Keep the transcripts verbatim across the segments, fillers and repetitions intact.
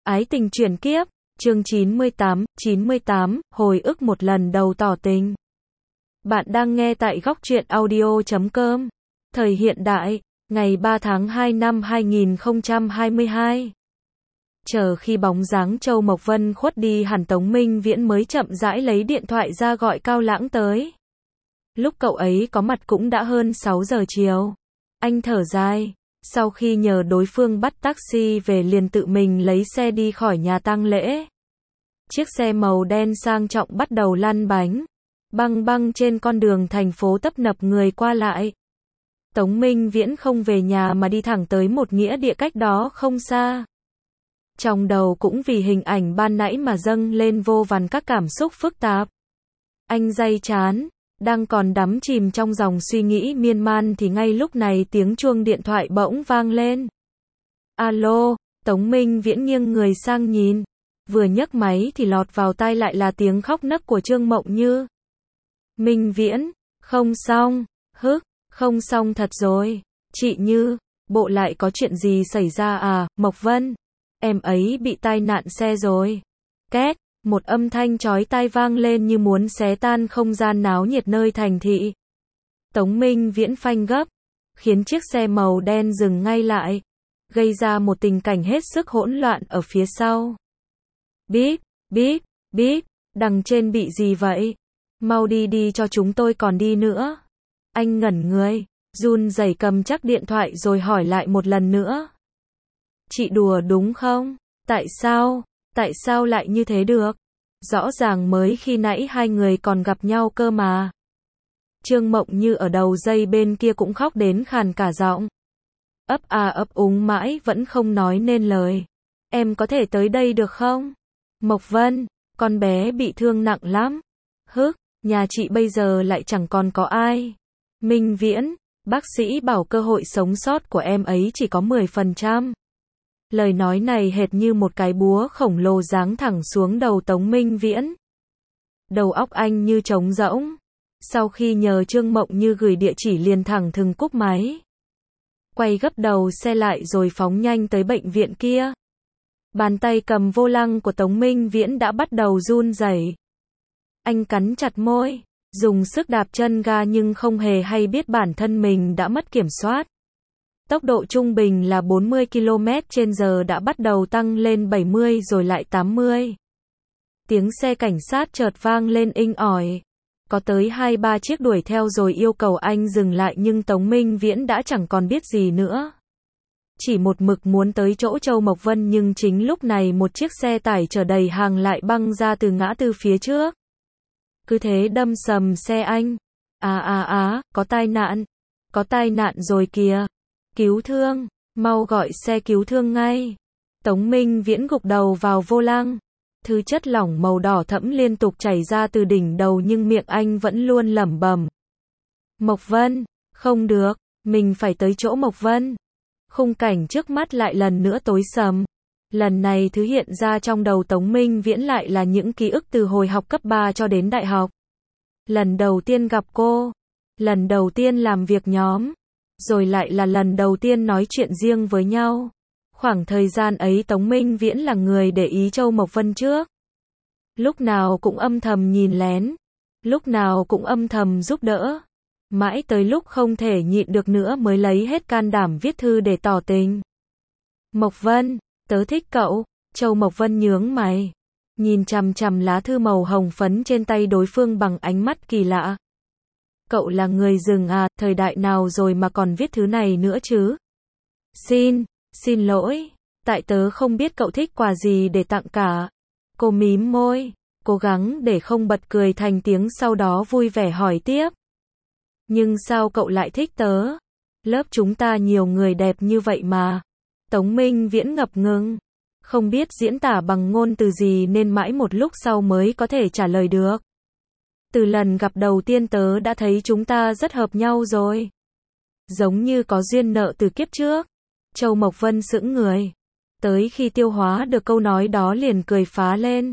Ái tình chuyển kiếp, chương chín mươi tám, chín mươi tám, hồi ức một lần đầu tỏ tình. Bạn đang nghe tại góc truyện audio chấm com. Thời hiện đại, ngày ba tháng hai năm hai nghìn không trăm hai mươi hai. Chờ khi bóng dáng Châu Mộc Vân khuất đi hẳn, Tống Minh Viễn mới chậm rãi lấy điện thoại ra gọi Cao Lãng tới. Lúc cậu ấy có mặt cũng đã hơn sáu giờ chiều. Anh thở dài. Sau khi nhờ đối phương bắt taxi về, liền tự mình lấy xe đi khỏi nhà tang lễ. Chiếc xe màu đen sang trọng bắt đầu lăn bánh, băng băng trên con đường thành phố tấp nập người qua lại. Tống Minh Viễn không về nhà mà đi thẳng tới một nghĩa địa cách đó không xa. Trong đầu cũng vì hình ảnh ban nãy mà dâng lên vô vàn các cảm xúc phức tạp. Anh day chán, đang còn đắm chìm trong dòng suy nghĩ miên man thì ngay lúc này tiếng chuông điện thoại bỗng vang lên. Alo, Tống Minh Viễn nghiêng người sang nhìn. Vừa nhấc máy thì lọt vào tai lại là tiếng khóc nấc của Trương Mộng Như. Minh Viễn, không xong, hức, không xong thật rồi. Chị Như, bộ lại có chuyện gì xảy ra à? Mộc Vân, em ấy bị tai nạn xe rồi. Két. Một âm thanh chói tai vang lên như muốn xé tan không gian náo nhiệt nơi thành thị. Tống Minh Viễn phanh gấp, khiến chiếc xe màu đen dừng ngay lại, gây ra một tình cảnh hết sức hỗn loạn ở phía sau. Bíp, bíp, bíp, đằng trên bị gì vậy? Mau đi đi cho chúng tôi còn đi nữa. Anh ngẩn người, run rẩy cầm chắc điện thoại rồi hỏi lại một lần nữa. Chị đùa đúng không? Tại sao? Tại sao lại như thế được? Rõ ràng mới khi nãy hai người còn gặp nhau cơ mà. Trương Mộng Như ở đầu dây bên kia cũng khóc đến khàn cả giọng. Ấp à ấp úng mãi vẫn không nói nên lời. Em có thể tới đây được không? Mộc Vân, con bé bị thương nặng lắm. Hức, nhà chị bây giờ lại chẳng còn có ai. Minh Viễn, bác sĩ bảo cơ hội sống sót của em ấy chỉ có mười phần trăm. Lời nói này hệt như một cái búa khổng lồ giáng thẳng xuống đầu Tống Minh Viễn. Đầu óc anh như trống rỗng. Sau khi nhờ Trương Mộng Như gửi địa chỉ, liền thẳng thừng cúp máy. Quay gấp đầu xe lại rồi phóng nhanh tới bệnh viện kia. Bàn tay cầm vô lăng của Tống Minh Viễn đã bắt đầu run rẩy. Anh cắn chặt môi, dùng sức đạp chân ga nhưng không hề hay biết bản thân mình đã mất kiểm soát. Tốc độ trung bình là bốn mươi ki lô mét trên giờ đã bắt đầu tăng lên bảy mươi rồi lại tám mươi. Tiếng xe cảnh sát chợt vang lên inh ỏi. Có tới hai ba chiếc đuổi theo rồi yêu cầu anh dừng lại, nhưng Tống Minh Viễn đã chẳng còn biết gì nữa. Chỉ một mực muốn tới chỗ Châu Mộc Vân, nhưng chính lúc này một chiếc xe tải chở đầy hàng lại băng ra từ ngã tư phía trước. Cứ thế đâm sầm xe anh. À à à, có tai nạn. Có tai nạn rồi kìa. Cứu thương, mau gọi xe cứu thương ngay. Tống Minh Viễn gục đầu vào vô lăng. Thứ chất lỏng màu đỏ thẫm liên tục chảy ra từ đỉnh đầu, nhưng miệng anh vẫn luôn lẩm bẩm. Mộc Vân, không được, mình phải tới chỗ Mộc Vân. Khung cảnh trước mắt lại lần nữa tối sầm. Lần này thứ hiện ra trong đầu Tống Minh Viễn lại là những ký ức từ hồi học cấp ba cho đến đại học. Lần đầu tiên gặp cô, lần đầu tiên làm việc nhóm, rồi lại là lần đầu tiên nói chuyện riêng với nhau. Khoảng thời gian ấy Tống Minh Viễn là người để ý Châu Mộc Vân trước. Lúc nào cũng âm thầm nhìn lén, lúc nào cũng âm thầm giúp đỡ. Mãi tới lúc không thể nhịn được nữa mới lấy hết can đảm viết thư để tỏ tình. Mộc Vân, tớ thích cậu. Châu Mộc Vân nhướng mày, nhìn chằm chằm lá thư màu hồng phấn trên tay đối phương bằng ánh mắt kỳ lạ. Cậu là người rừng à, thời đại nào rồi mà còn viết thứ này nữa chứ? Xin, xin lỗi, tại tớ không biết cậu thích quà gì để tặng cả. Cô mím môi, cố gắng để không bật cười thành tiếng, sau đó vui vẻ hỏi tiếp. Nhưng sao cậu lại thích tớ? Lớp chúng ta nhiều người đẹp như vậy mà. Tống Minh Viễn ngập ngừng, không biết diễn tả bằng ngôn từ gì nên mãi một lúc sau mới có thể trả lời được. Từ lần gặp đầu tiên tớ đã thấy chúng ta rất hợp nhau rồi. Giống như có duyên nợ từ kiếp trước. Châu Mộc Vân sững người. Tới khi tiêu hóa được câu nói đó liền cười phá lên.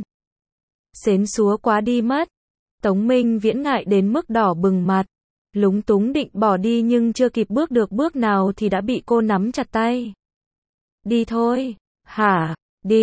Xến xúa quá đi mất. Tống Minh Viễn ngại đến mức đỏ bừng mặt. Lúng túng định bỏ đi nhưng chưa kịp bước được bước nào thì đã bị cô nắm chặt tay. Đi thôi. Hả? Đi.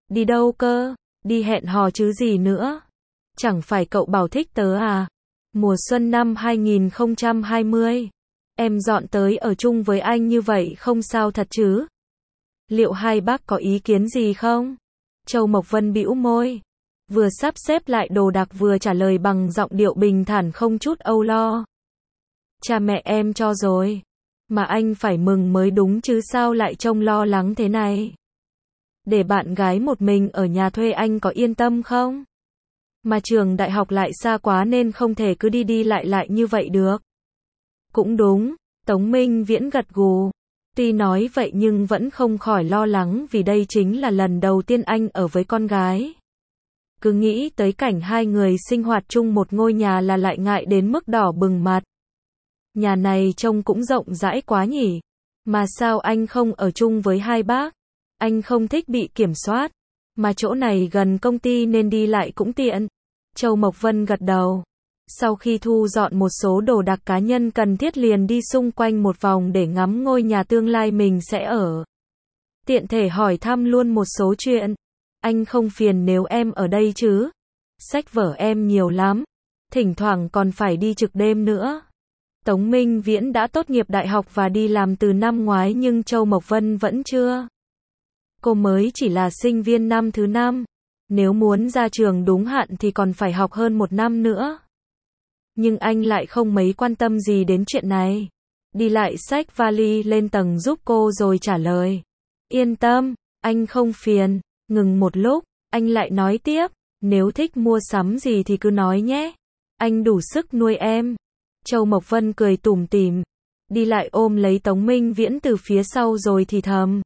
Đi đâu cơ? Đi hẹn hò chứ gì nữa? Chẳng phải cậu bảo thích tớ à? Mùa xuân năm hai nghìn không trăm hai mươi. Em dọn tới ở chung với anh như vậy không sao thật chứ? Liệu hai bác có ý kiến gì không? Châu Mộc Vân bĩu môi. Vừa sắp xếp lại đồ đạc vừa trả lời bằng giọng điệu bình thản không chút âu lo. Cha mẹ em cho rồi. Mà anh phải mừng mới đúng chứ sao lại trông lo lắng thế này? Để bạn gái một mình ở nhà thuê anh có yên tâm không? Mà trường đại học lại xa quá nên không thể cứ đi đi lại lại như vậy được. Cũng đúng, Tống Minh Viễn gật gù. Tuy nói vậy nhưng vẫn không khỏi lo lắng vì đây chính là lần đầu tiên anh ở với con gái. Cứ nghĩ tới cảnh hai người sinh hoạt chung một ngôi nhà là lại ngại đến mức đỏ bừng mặt. Nhà này trông cũng rộng rãi quá nhỉ. Mà sao anh không ở chung với hai bác? Anh không thích bị kiểm soát. Mà chỗ này gần công ty nên đi lại cũng tiện. Châu Mộc Vân gật đầu. Sau khi thu dọn một số đồ đạc cá nhân cần thiết liền đi xung quanh một vòng để ngắm ngôi nhà tương lai mình sẽ ở. Tiện thể hỏi thăm luôn một số chuyện. Anh không phiền nếu em ở đây chứ? Sách vở em nhiều lắm. Thỉnh thoảng còn phải đi trực đêm nữa. Tống Minh Viễn đã tốt nghiệp đại học và đi làm từ năm ngoái nhưng Châu Mộc Vân vẫn chưa. Cô mới chỉ là sinh viên năm thứ năm. Nếu muốn ra trường đúng hạn thì còn phải học hơn một năm nữa. Nhưng anh lại không mấy quan tâm gì đến chuyện này. Đi lại xách vali lên tầng giúp cô rồi trả lời. Yên tâm, anh không phiền. Ngừng một lúc, anh lại nói tiếp. Nếu thích mua sắm gì thì cứ nói nhé. Anh đủ sức nuôi em. Châu Mộc Vân cười tủm tỉm. Đi lại ôm lấy Tống Minh Viễn từ phía sau rồi thì thầm.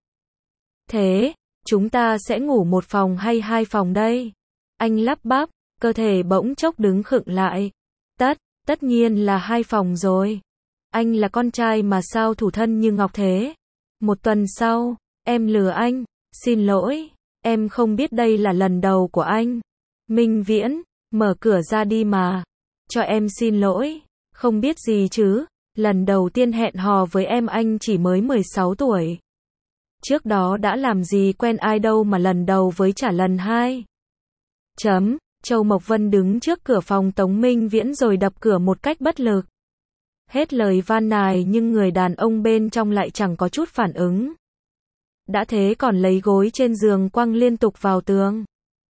Thế, chúng ta sẽ ngủ một phòng hay hai phòng đây? Anh lắp bắp, cơ thể bỗng chốc đứng khựng lại. Tất, tất nhiên là hai phòng rồi. Anh là con trai mà sao thủ thân như ngọc thế? Một tuần sau, em lừa anh. Xin lỗi, em không biết đây là lần đầu của anh. Minh Viễn, mở cửa ra đi mà. Cho em xin lỗi. Không biết gì chứ. Lần đầu tiên hẹn hò với em anh chỉ mới mười sáu tuổi. Trước đó đã làm gì quen ai đâu mà lần đầu với trả lần hai. Chấm, Châu Mộc Vân đứng trước cửa phòng Tống Minh Viễn rồi đập cửa một cách bất lực. Hết lời van nài nhưng người đàn ông bên trong lại chẳng có chút phản ứng. Đã thế còn lấy gối trên giường quăng liên tục vào tường.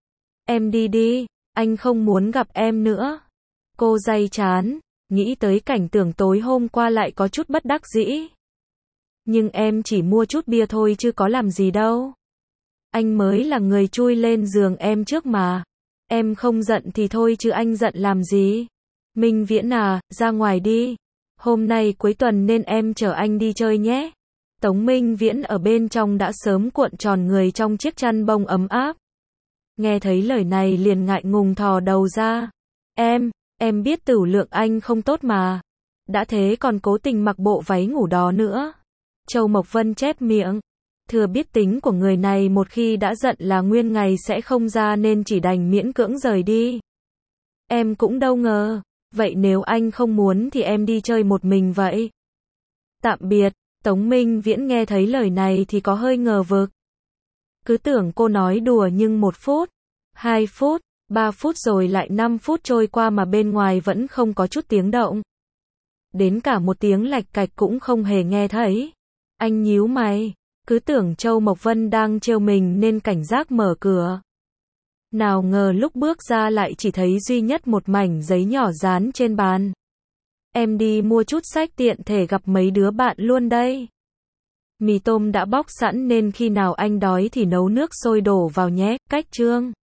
Em đi đi, anh không muốn gặp em nữa. Cô day chán, nghĩ tới cảnh tượng tối hôm qua lại có chút bất đắc dĩ. Nhưng em chỉ mua chút bia thôi chứ có làm gì đâu. Anh mới là người chui lên giường em trước mà. Em không giận thì thôi chứ anh giận làm gì. Minh Viễn à, ra ngoài đi. Hôm nay cuối tuần nên em chở anh đi chơi nhé. Tống Minh Viễn ở bên trong đã sớm cuộn tròn người trong chiếc chăn bông ấm áp. Nghe thấy lời này liền ngại ngùng thò đầu ra. Em, em biết tửu lượng anh không tốt mà. Đã thế còn cố tình mặc bộ váy ngủ đó nữa. Châu Mộc Vân chép miệng. Thừa biết tính của người này một khi đã giận là nguyên ngày sẽ không ra nên chỉ đành miễn cưỡng rời đi. Em cũng đâu ngờ. Vậy nếu anh không muốn thì em đi chơi một mình vậy. Tạm biệt. Tống Minh Viễn nghe thấy lời này thì có hơi ngờ vực. Cứ tưởng cô nói đùa nhưng một phút, hai phút, ba phút rồi lại năm phút trôi qua mà bên ngoài vẫn không có chút tiếng động. Đến cả một tiếng lạch cạch cũng không hề nghe thấy. Anh nhíu mày, cứ tưởng Châu Mộc Vân đang trêu mình nên cảnh giác mở cửa. Nào ngờ lúc bước ra lại chỉ thấy duy nhất một mảnh giấy nhỏ dán trên bàn. Em đi mua chút sách tiện thể gặp mấy đứa bạn luôn đây. Mì tôm đã bóc sẵn nên khi nào anh đói thì nấu nước sôi đổ vào nhé, cách chương.